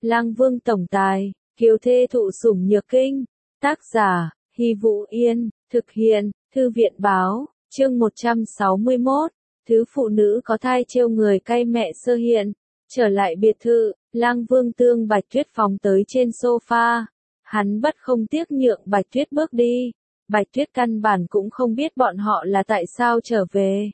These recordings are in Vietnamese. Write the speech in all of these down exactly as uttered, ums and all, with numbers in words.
Lang Vương tổng tài, kiều thê thụ sủng nhược kinh. Tác giả, Hy Vũ Yên, thực hiện, Thư viện báo, chương một trăm sáu mươi mốt. Thứ phụ nữ có thai trêu người cay mẹ sơ hiện. Trở lại biệt thự, Lang Vương tương Bạch Tuyết phóng tới trên sofa. Hắn bất không tiếc nhượng Bạch Tuyết bước đi. Bạch Tuyết căn bản cũng không biết bọn họ là tại sao trở về.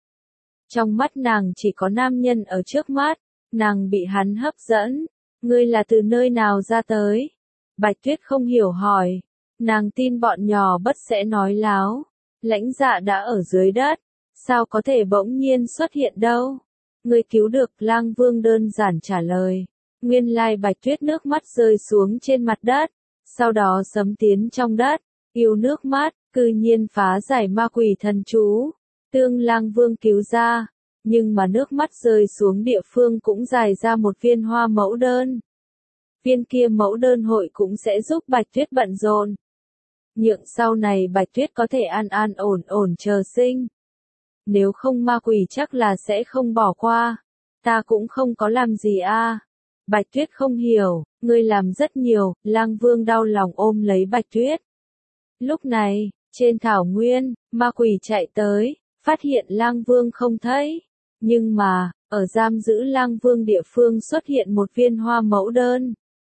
Trong mắt nàng chỉ có nam nhân ở trước mắt, nàng bị hắn hấp dẫn. Ngươi là từ nơi nào ra tới? Bạch Tuyết không hiểu hỏi. Nàng tin bọn nhỏ bất sẽ nói láo. Lãnh Dạ đã ở dưới đất, sao có thể bỗng nhiên xuất hiện đâu? Ngươi cứu được, Lang Vương đơn giản trả lời. Nguyên lai Bạch Tuyết nước mắt rơi xuống trên mặt đất, sau đó sấm tiến trong đất, yêu nước mắt, cư nhiên phá giải ma quỷ thần chú, tương Lang Vương cứu ra, nhưng mà nước mắt rơi xuống địa phương cũng dài ra một viên hoa mẫu đơn. Viên kia mẫu đơn hội cũng sẽ giúp Bạch Tuyết bận rộn. Nhượng sau này Bạch Tuyết có thể an an ổn ổn chờ sinh. Nếu không ma quỷ chắc là sẽ không bỏ qua. Ta cũng không có làm gì a. À. Bạch Tuyết không hiểu, ngươi làm rất nhiều, Lang Vương đau lòng ôm lấy Bạch Tuyết. Lúc này, trên thảo nguyên, ma quỷ chạy tới, phát hiện Lang Vương không thấy. Nhưng mà, ở giam giữ Lang Vương địa phương xuất hiện một viên hoa mẫu đơn.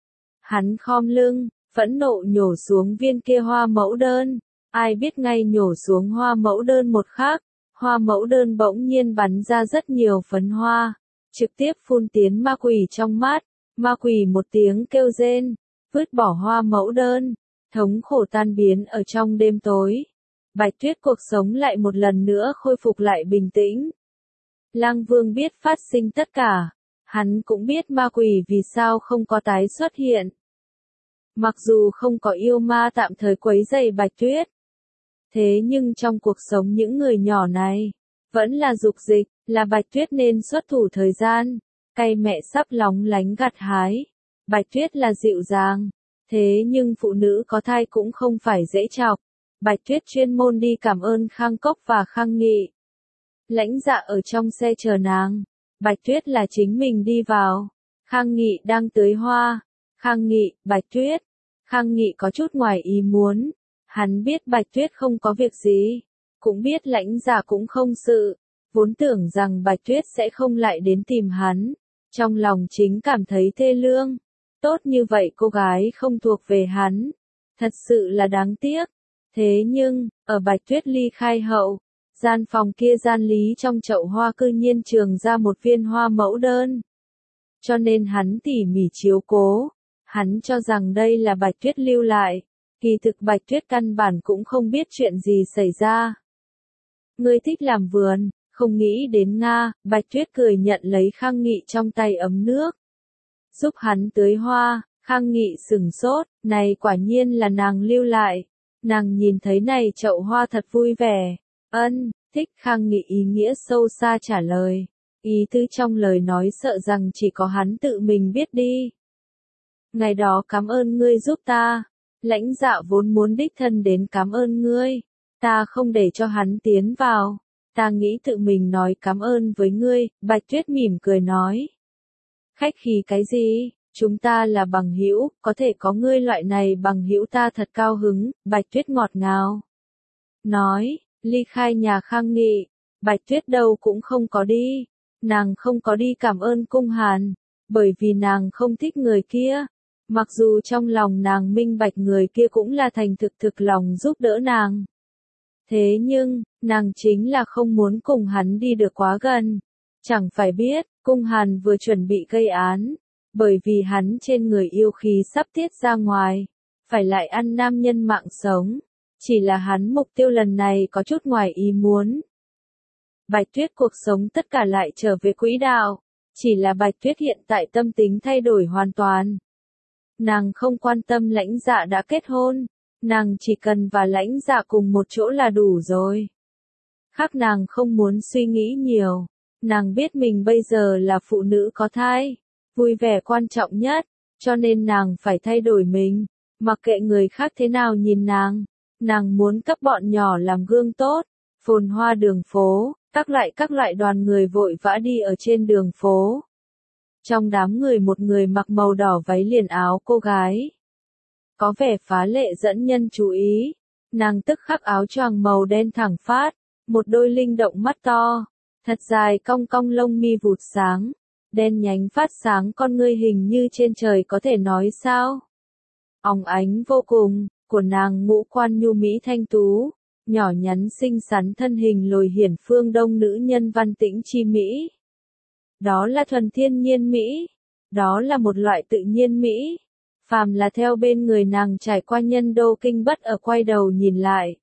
Hắn khom lưng, phẫn nộ nhổ xuống viên kia hoa mẫu đơn. Ai biết ngay nhổ xuống hoa mẫu đơn một khắc, hoa mẫu đơn bỗng nhiên bắn ra rất nhiều phấn hoa, trực tiếp phun tiến ma quỷ trong mắt. Ma quỷ một tiếng kêu rên, vứt bỏ hoa mẫu đơn, thống khổ tan biến ở trong đêm tối. Bạch Tuyết cuộc sống lại một lần nữa khôi phục lại bình tĩnh. Lang Vương biết phát sinh tất cả, hắn cũng biết ma quỷ vì sao không có tái xuất hiện. Mặc dù không có yêu ma tạm thời quấy rầy Bạch Tuyết, thế nhưng trong cuộc sống những người nhỏ này, vẫn là dục dịch, là Bạch Tuyết nên xuất thủ thời gian. Cây mẹ sắp lóng lánh gặt hái. Bạch Tuyết là dịu dàng, thế nhưng phụ nữ có thai cũng không phải dễ chọc. Bạch Tuyết chuyên môn đi cảm ơn Khang Cốc và Khang Nghị. Lãnh Dạ ở trong xe chờ nàng. Bạch Tuyết là chính mình đi vào. Khang Nghị đang tưới hoa. Khang Nghị, Bạch Tuyết. Khang Nghị có chút ngoài ý muốn. Hắn biết Bạch Tuyết không có việc gì. Cũng biết Lãnh Dạ cũng không sự. Vốn tưởng rằng Bạch Tuyết sẽ không lại đến tìm hắn. Trong lòng chính cảm thấy thê lương. Tốt như vậy cô gái không thuộc về hắn. Thật sự là đáng tiếc. Thế nhưng, ở Bạch Tuyết ly khai hậu, gian phòng kia gian lý trong chậu hoa cư nhiên trường ra một viên hoa mẫu đơn. Cho nên hắn tỉ mỉ chiếu cố. Hắn cho rằng đây là Bạch Tuyết lưu lại. Kỳ thực Bạch Tuyết căn bản cũng không biết chuyện gì xảy ra. Ngươi thích làm vườn. Không nghĩ đến Nga, Bạch Tuyết cười nhận lấy Khang Nghị trong tay ấm nước. Giúp hắn tưới hoa, Khang Nghị sửng sốt, này quả nhiên là nàng lưu lại. Nàng nhìn thấy này chậu hoa thật vui vẻ. Ân, thích. Khang Nghị ý nghĩa sâu xa trả lời. Ý tứ trong lời nói sợ rằng chỉ có hắn tự mình biết đi. Ngày đó cảm ơn ngươi giúp ta. Lãnh Dạ vốn muốn đích thân đến cảm ơn ngươi. Ta không để cho hắn tiến vào. Ta nghĩ tự mình nói cảm ơn với ngươi, Bạch Tuyết mỉm cười nói. Khách khí cái gì, chúng ta là bằng hữu, có thể có ngươi loại này bằng hữu ta thật cao hứng, Bạch Tuyết ngọt ngào. Nói, ly khai nhà Khang Nghị, Bạch Tuyết đâu cũng không có đi, nàng không có đi cảm ơn Cung Hàn, bởi vì nàng không thích người kia. Mặc dù trong lòng nàng minh bạch người kia cũng là thành thực thực lòng giúp đỡ nàng. Thế nhưng, nàng chính là không muốn cùng hắn đi được quá gần. Chẳng phải biết, Cung Hàn vừa chuẩn bị gây án. Bởi vì hắn trên người yêu khí sắp tiết ra ngoài. Phải lại ăn nam nhân mạng sống. Chỉ là hắn mục tiêu lần này có chút ngoài ý muốn. Bạch Tuyết cuộc sống tất cả lại trở về quỹ đạo. Chỉ là Bạch Tuyết hiện tại tâm tính thay đổi hoàn toàn. Nàng không quan tâm Lãnh Dạ đã kết hôn. Nàng chỉ cần và Lãnh Dạ cùng một chỗ là đủ rồi. Khác nàng không muốn suy nghĩ nhiều. Nàng biết mình bây giờ là phụ nữ có thai. Vui vẻ quan trọng nhất. Cho nên nàng phải thay đổi mình. Mặc kệ người khác thế nào nhìn nàng. Nàng muốn cấp bọn nhỏ làm gương tốt. Phồn hoa đường phố. Các loại các loại đoàn người vội vã đi ở trên đường phố. Trong đám người một người mặc màu đỏ váy liền áo cô gái. Có vẻ phá lệ dẫn nhân chú ý. Nàng tức khắc áo choàng màu đen thẳng phát, một đôi linh động mắt to, thật dài cong cong lông mi vụt sáng, đen nhánh phát sáng con ngươi hình như trên trời có thể nói sao. Óng ánh vô cùng, của nàng ngũ quan nhu mỹ thanh tú, nhỏ nhắn xinh xắn thân hình lồi hiển phương đông nữ nhân văn tĩnh chi mỹ. Đó là thuần thiên nhiên mỹ, đó là một loại tự nhiên mỹ. Phàm là theo bên người nàng trải qua nhân đô kinh bất ở quay đầu nhìn lại.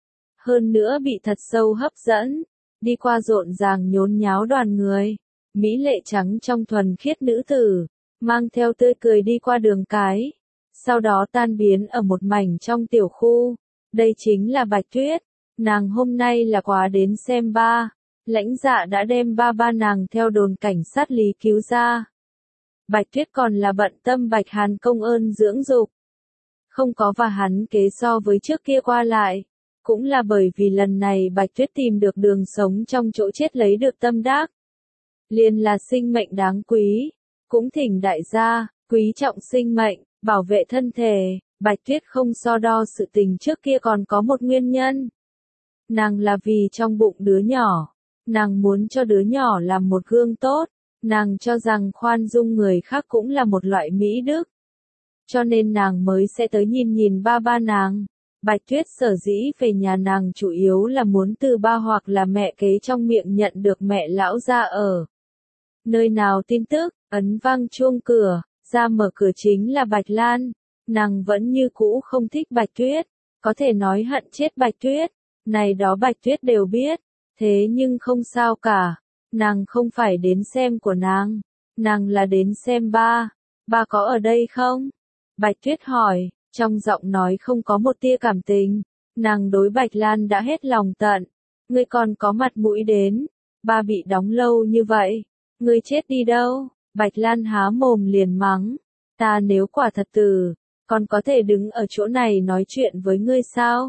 Hơn nữa bị thật sâu hấp dẫn, đi qua rộn ràng nhốn nháo đoàn người, mỹ lệ trắng trong thuần khiết nữ tử, mang theo tươi cười đi qua đường cái, sau đó tan biến ở một mảnh trong tiểu khu. Đây chính là Bạch Tuyết, nàng hôm nay là quá đến xem ba, lãnh dạ đã đem ba ba nàng theo đồn cảnh sát lý cứu ra. Bạch Tuyết còn là bận tâm Bạch Hàn công ơn dưỡng dục. Không có và hắn kế so với trước kia qua lại. Cũng là bởi vì lần này Bạch Tuyết tìm được đường sống trong chỗ chết lấy được tâm đắc. Liền là sinh mệnh đáng quý. Cũng thỉnh đại gia, quý trọng sinh mệnh, bảo vệ thân thể. Bạch Tuyết không so đo sự tình trước kia còn có một nguyên nhân. Nàng là vì trong bụng đứa nhỏ. Nàng muốn cho đứa nhỏ làm một gương tốt. Nàng cho rằng khoan dung người khác cũng là một loại mỹ đức. Cho nên nàng mới sẽ tới nhìn nhìn ba ba nàng. Bạch Tuyết sở dĩ về nhà nàng chủ yếu là muốn từ ba hoặc là mẹ kế trong miệng nhận được mẹ lão ra ở. Nơi nào tin tức, ấn vang chuông cửa, ra mở cửa chính là Bạch Lan. Nàng vẫn như cũ không thích Bạch Tuyết, có thể nói hận chết Bạch Tuyết. Này đó Bạch Tuyết đều biết, thế nhưng không sao cả. Nàng không phải đến xem của nàng, nàng là đến xem ba. Ba có ở đây không? Bạch Tuyết hỏi, trong giọng nói không có một tia cảm tình. Nàng đối Bạch Lan đã hết lòng tận. Ngươi còn có mặt mũi đến. Ba bị đóng lâu như vậy. Ngươi chết đi đâu? Bạch Lan há mồm liền mắng. Ta nếu quả thật tử, còn có thể đứng ở chỗ này nói chuyện với ngươi sao?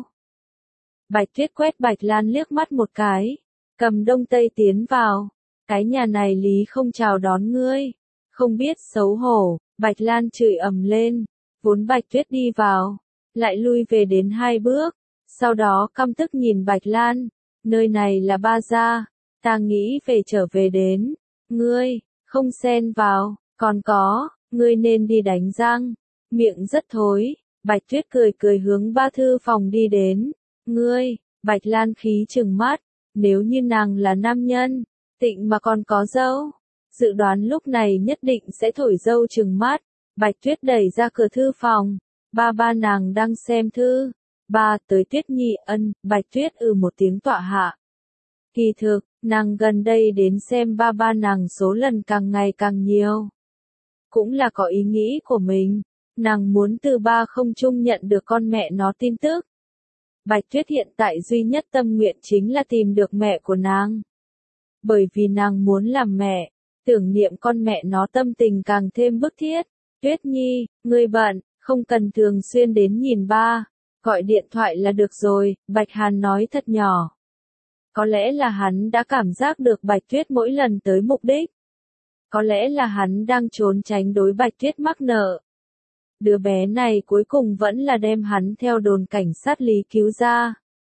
Bạch Tuyết quét Bạch Lan liếc mắt một cái. Cầm đông tây tiến vào. Cái nhà này lý không chào đón ngươi. Không biết xấu hổ. Bạch Lan chửi ầm lên. Vốn Bạch Tuyết đi vào, lại lui về đến hai bước, sau đó căm tức nhìn Bạch Lan, nơi này là ba gia, ta nghĩ về trở về đến, ngươi, không xen vào, còn có, ngươi nên đi đánh răng, miệng rất thối, Bạch Tuyết cười cười hướng ba thư phòng đi đến, ngươi, Bạch Lan khí trừng mắt, nếu như nàng là nam nhân, tịnh mà còn có dâu, dự đoán lúc này nhất định sẽ thổi dâu trừng mắt. Bạch Tuyết đẩy ra cửa thư phòng, ba ba nàng đang xem thư, ba tới Tuyết Nhi ân, Bạch Tuyết ừ một tiếng tọa hạ. Kỳ thực, nàng gần đây đến xem ba ba nàng số lần càng ngày càng nhiều. Cũng là có ý nghĩ của mình, nàng muốn từ ba không trung nhận được con mẹ nó tin tức. Bạch Tuyết hiện tại duy nhất tâm nguyện chính là tìm được mẹ của nàng. Bởi vì nàng muốn làm mẹ, tưởng niệm con mẹ nó tâm tình càng thêm bức thiết. Tuyết Nhi, ngươi bận, không cần thường xuyên đến nhìn ba, gọi điện thoại là được rồi, Bạch Hàn nói thật nhỏ. Có lẽ là hắn đã cảm giác được Bạch Tuyết mỗi lần tới mục đích. Có lẽ là hắn đang trốn tránh đối Bạch Tuyết mắc nợ. Đứa bé này cuối cùng vẫn là đem hắn theo đồn cảnh sát lý cứu ra.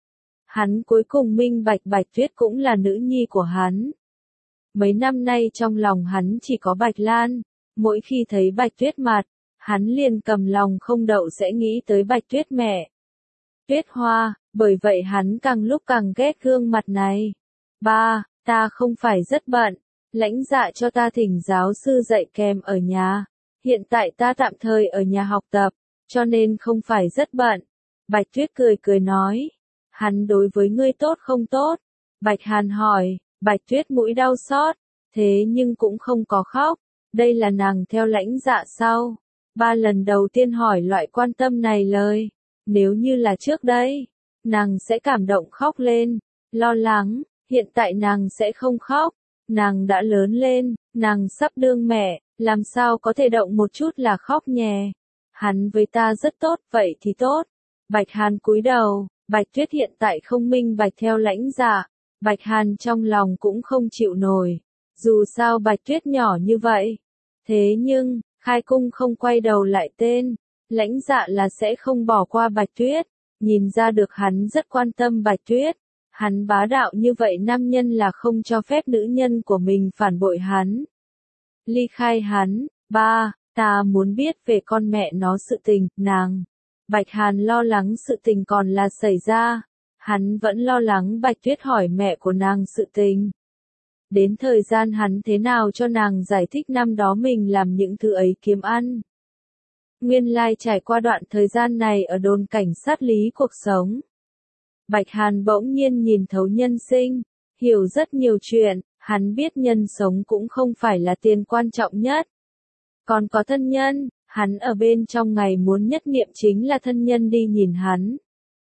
Hắn cuối cùng minh bạch Bạch Tuyết cũng là nữ nhi của hắn. Mấy năm nay trong lòng hắn chỉ có Bạch Lan. Mỗi khi thấy Bạch Tuyết mặt, hắn liền cầm lòng không đậu sẽ nghĩ tới Bạch Tuyết mẹ. Tuyết Hoa, bởi vậy hắn càng lúc càng ghét gương mặt này. Ba, ta không phải rất bận, lãnh dạ cho ta thỉnh giáo sư dạy kèm ở nhà. Hiện tại ta tạm thời ở nhà học tập, cho nên không phải rất bận. Bạch Tuyết cười cười nói, hắn đối với ngươi tốt không tốt? Bạch Hàn hỏi, Bạch Tuyết mũi đau xót, thế nhưng cũng không có khóc. Đây là nàng theo lãnh dạ sao? Ba lần đầu tiên hỏi loại quan tâm này lời. Nếu như là trước đây, nàng sẽ cảm động khóc lên, lo lắng, hiện tại nàng sẽ không khóc. Nàng đã lớn lên, nàng sắp đương mẹ, làm sao có thể động một chút là khóc nhè. Hắn với ta rất tốt, vậy thì tốt. Bạch Hàn cúi đầu, Bạch Tuyết hiện tại không minh bạch theo lãnh dạ. Bạch Hàn trong lòng cũng không chịu nổi. Dù sao Bạch Tuyết nhỏ như vậy. Thế nhưng, khai cung không quay đầu lại tên, lãnh dạ là sẽ không bỏ qua Bạch Tuyết, nhìn ra được hắn rất quan tâm Bạch Tuyết. Hắn bá đạo như vậy nam nhân là không cho phép nữ nhân của mình phản bội hắn. Ly khai hắn, ba, ta muốn biết về con mẹ nó sự tình, nàng. Bạch Hàn lo lắng sự tình còn là xảy ra, hắn vẫn lo lắng Bạch Tuyết hỏi mẹ của nàng sự tình. Đến thời gian hắn thế nào cho nàng giải thích năm đó mình làm những thứ ấy kiếm ăn. Nguyên lai trải qua đoạn thời gian này ở đồn cảnh sát lý cuộc sống. Bạch Hàn bỗng nhiên nhìn thấu nhân sinh, hiểu rất nhiều chuyện, hắn biết nhân sống cũng không phải là tiền quan trọng nhất. Còn có thân nhân, hắn ở bên trong ngày muốn nhất niệm chính là thân nhân đi nhìn hắn.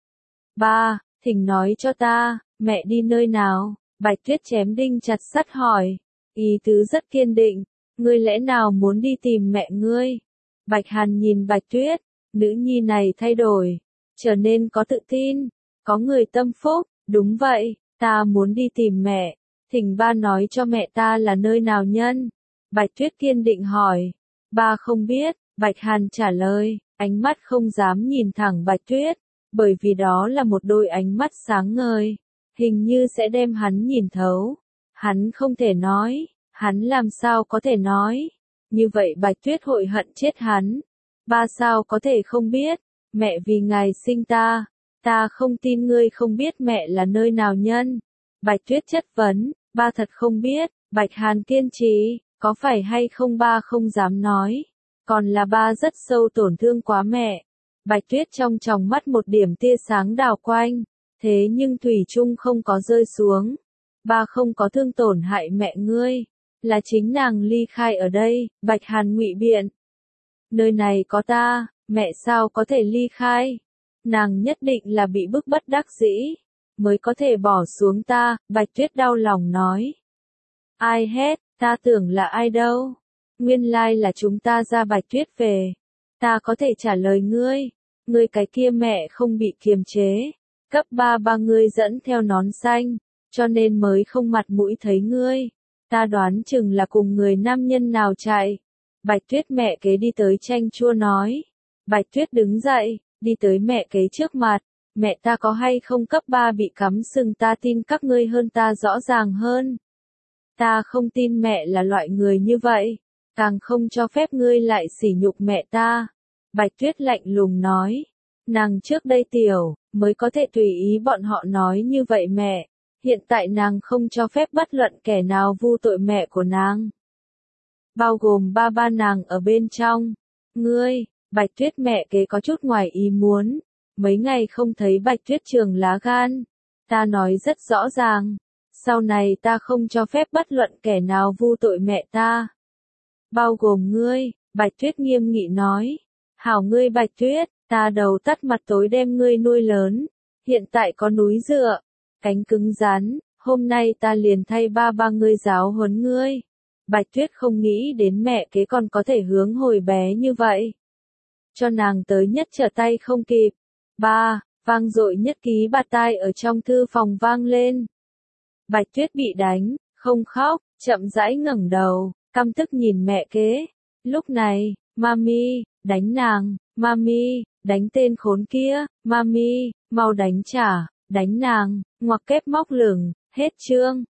Ba, thỉnh nói cho ta, mẹ đi nơi nào? Bạch Tuyết chém đinh chặt sắt hỏi. Ý tứ rất kiên định, ngươi lẽ nào muốn đi tìm mẹ ngươi? Bạch Hàn nhìn Bạch Tuyết, nữ nhi này thay đổi, trở nên có tự tin, có người tâm phúc, đúng vậy, ta muốn đi tìm mẹ, thỉnh ba nói cho mẹ ta là nơi nào nhân? Bạch Tuyết kiên định hỏi. Ba không biết, Bạch Hàn trả lời, ánh mắt không dám nhìn thẳng Bạch Tuyết, bởi vì đó là một đôi ánh mắt sáng ngời, hình như sẽ đem hắn nhìn thấu. Hắn không thể nói, hắn làm sao có thể nói, như vậy Bạch Tuyết hội hận chết hắn. Ba sao có thể không biết, mẹ vì ngài sinh ta, ta không tin ngươi không biết mẹ là nơi nào nhân. Bạch Tuyết chất vấn, ba thật không biết, Bạch Hàn kiên trì, có phải hay không ba không dám nói, còn là ba rất sâu tổn thương quá mẹ. Bạch Tuyết trong tròng mắt một điểm tia sáng đảo quanh, thế nhưng thủy chung không có rơi xuống. Ba không có thương tổn hại mẹ ngươi, là chính nàng ly khai ở đây. Bạch Hàn ngụy biện, nơi này có ta, mẹ sao có thể ly khai? Nàng nhất định là bị bức bất đắc dĩ, mới có thể bỏ xuống ta. Bạch Tuyết đau lòng nói. Ai hết, ta tưởng là ai đâu? Nguyên lai là chúng ta ra. Bạch Tuyết về. Ta có thể trả lời ngươi, ngươi cái kia mẹ không bị kiềm chế, cấp ba ba ngươi dẫn theo nón xanh, cho nên mới không mặt mũi thấy ngươi. Ta đoán chừng là cùng người nam nhân nào chạy. Bạch Tuyết mẹ kế đi tới chanh chua nói. Bạch Tuyết đứng dậy, đi tới mẹ kế trước mặt. Mẹ ta có hay không cấp ba bị cắm sừng ta tin các ngươi hơn ta rõ ràng hơn. Ta không tin mẹ là loại người như vậy, càng không cho phép ngươi lại sỉ nhục mẹ ta. Bạch Tuyết lạnh lùng nói. Nàng trước đây tiểu, mới có thể tùy ý bọn họ nói như vậy mẹ. Hiện tại nàng không cho phép bất luận kẻ nào vu tội mẹ của nàng, bao gồm ba ba nàng ở bên trong. Ngươi, Bạch Tuyết mẹ kế có chút ngoài ý muốn. Mấy ngày không thấy Bạch Tuyết trường lá gan. Ta nói rất rõ ràng, sau này ta không cho phép bất luận kẻ nào vu tội mẹ ta, bao gồm ngươi. Bạch Tuyết nghiêm nghị nói. Hảo ngươi Bạch Tuyết, ta đầu tắt mặt tối đem ngươi nuôi lớn, hiện tại có núi dựa, cánh cứng rắn, hôm nay ta liền thay ba ba ngươi giáo huấn ngươi. Bạch Tuyết không nghĩ đến mẹ kế còn có thể hướng hồi bé như vậy, cho nàng tới nhất trở tay không kịp. Ba, vang dội nhất ký bạt tai ở trong thư phòng vang lên. Bạch Tuyết bị đánh, không khóc, chậm rãi ngẩng đầu, căm tức nhìn mẹ kế. Lúc này, Mami, đánh nàng, Mami, đánh tên khốn kia, Mami, mau đánh trả, đánh nàng, ngoặc kép móc lửng, hết chương.